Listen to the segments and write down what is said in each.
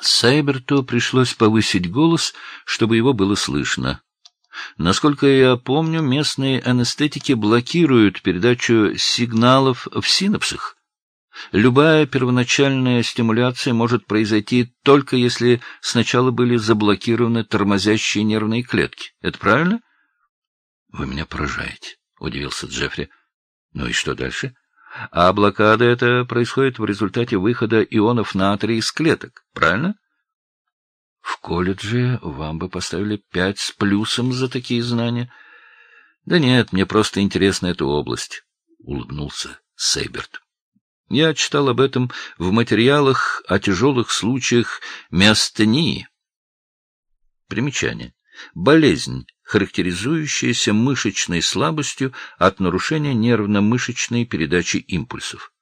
Сайберту пришлось повысить голос, чтобы его было слышно. Насколько я помню, местные анестетики блокируют передачу сигналов в синапсах. Любая первоначальная стимуляция может произойти только если сначала были заблокированы тормозящие нервные клетки. Это правильно? — Вы меня поражаете, — удивился Джеффри. — Ну и что дальше? — А блокада эта происходит в результате выхода ионов натрия из клеток, правильно? — В колледже вам бы поставили 5 с плюсом за такие знания. — Да нет, мне просто интересна эта область, — улыбнулся Сейберт. Я читал об этом в материалах о тяжелых случаях миостении. Примечание. Болезнь, характеризующаяся мышечной слабостью от нарушения нервно-мышечной передачи импульсов.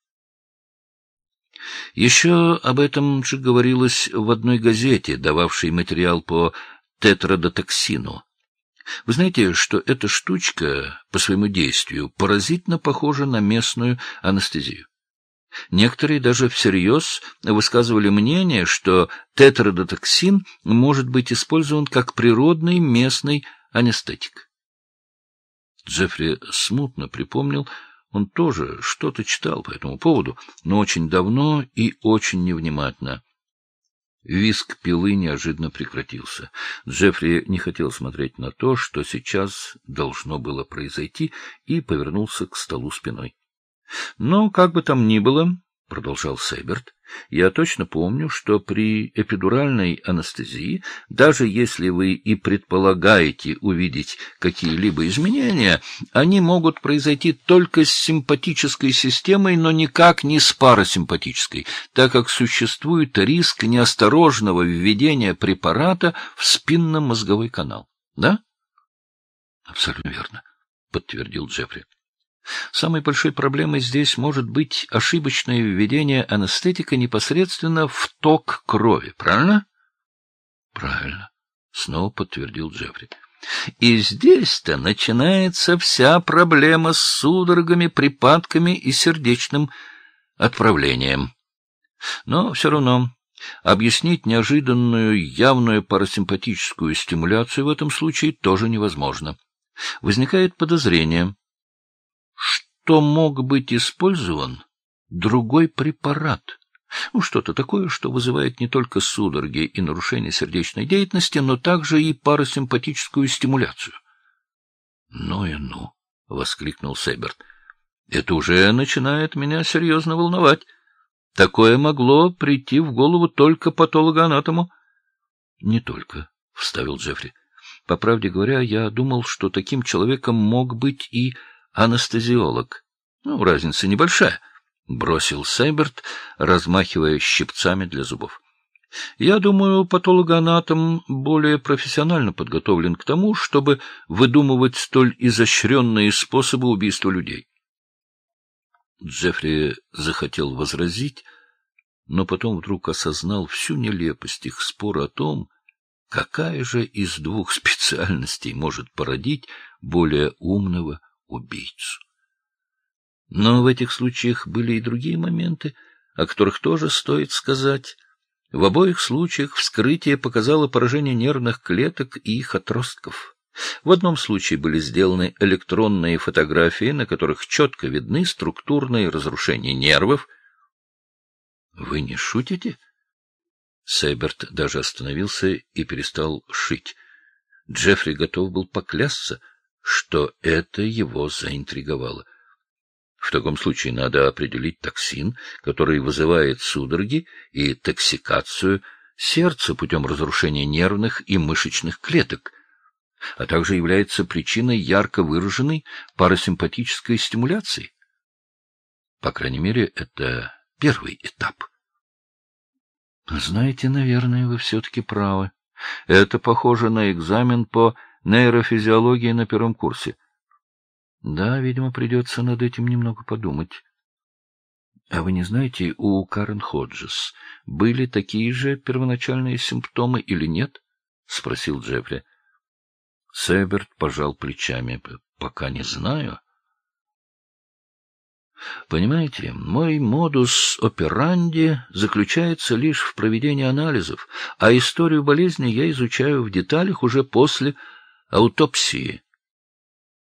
Еще об этом же говорилось в одной газете, дававшей материал по тетрадотоксину. Вы знаете, что эта штучка по своему действию поразительно похожа на местную анестезию. Некоторые даже всерьез высказывали мнение, что тетрадотоксин может быть использован как природный местный анестетик. Джеффри смутно припомнил, он тоже что-то читал по этому поводу, но очень давно и очень невнимательно. Визг пилы неожиданно прекратился. Джеффри не хотел смотреть на то, что сейчас должно было произойти, и повернулся к столу спиной. — Но, как бы там ни было, — продолжал Сейберт, — я точно помню, что при эпидуральной анестезии, даже если вы и предполагаете увидеть какие-либо изменения, они могут произойти только с симпатической системой, но никак не с парасимпатической, так как существует риск неосторожного введения препарата в спинномозговой канал. Да? — Абсолютно верно, — подтвердил Джеффри. Самой большой проблемой здесь может быть ошибочное введение анестетика непосредственно в ток крови, правильно? — Правильно, — снова подтвердил Джеффри. — И здесь-то начинается вся проблема с судорогами, припадками и сердечным отправлением. Но все равно объяснить неожиданную явную парасимпатическую стимуляцию в этом случае тоже невозможно. Возникает подозрение, что мог быть использован другой препарат. Что-то такое, что вызывает не только судороги и нарушение сердечной деятельности, но также и парасимпатическую стимуляцию. — Ну и ну! — воскликнул Сейберт. — Это уже начинает меня серьезно волновать. Такое могло прийти в голову только патологоанатому. — Не только, — вставил Джеффри. — По правде говоря, я думал, что таким человеком мог быть и анестезиолог. Разница небольшая, — бросил Сейберт, размахивая щипцами для зубов. Я думаю, патологоанатом более профессионально подготовлен к тому, чтобы выдумывать столь изощренные способы убийства людей. Джеффри захотел возразить, но потом вдруг осознал всю нелепость их спора о том, какая же из двух специальностей может породить более умного убийцу. Но в этих случаях были и другие моменты, о которых тоже стоит сказать. В обоих случаях вскрытие показало поражение нервных клеток и их отростков. В одном случае были сделаны электронные фотографии, на которых четко видны структурные разрушения нервов. — Вы не шутите? Сейберт даже остановился и перестал шить. Джеффри готов был поклясться, что это его заинтриговало. В таком случае надо определить токсин, который вызывает судороги и токсикацию сердца путем разрушения нервных и мышечных клеток, а также является причиной ярко выраженной парасимпатической стимуляции. По крайней мере, это первый этап. Знаете, наверное, вы все-таки правы. Это похоже на экзамен по нейрофизиологии на первом курсе. Да, видимо, придется над этим немного подумать. А вы не знаете, у Карен Ходжес были такие же первоначальные симптомы или нет? — спросил Джеффри. Сейберт пожал плечами. — Пока не знаю. Понимаете, мой модус операнди заключается лишь в проведении анализов, а историю болезни я изучаю в деталях уже после аутопсии.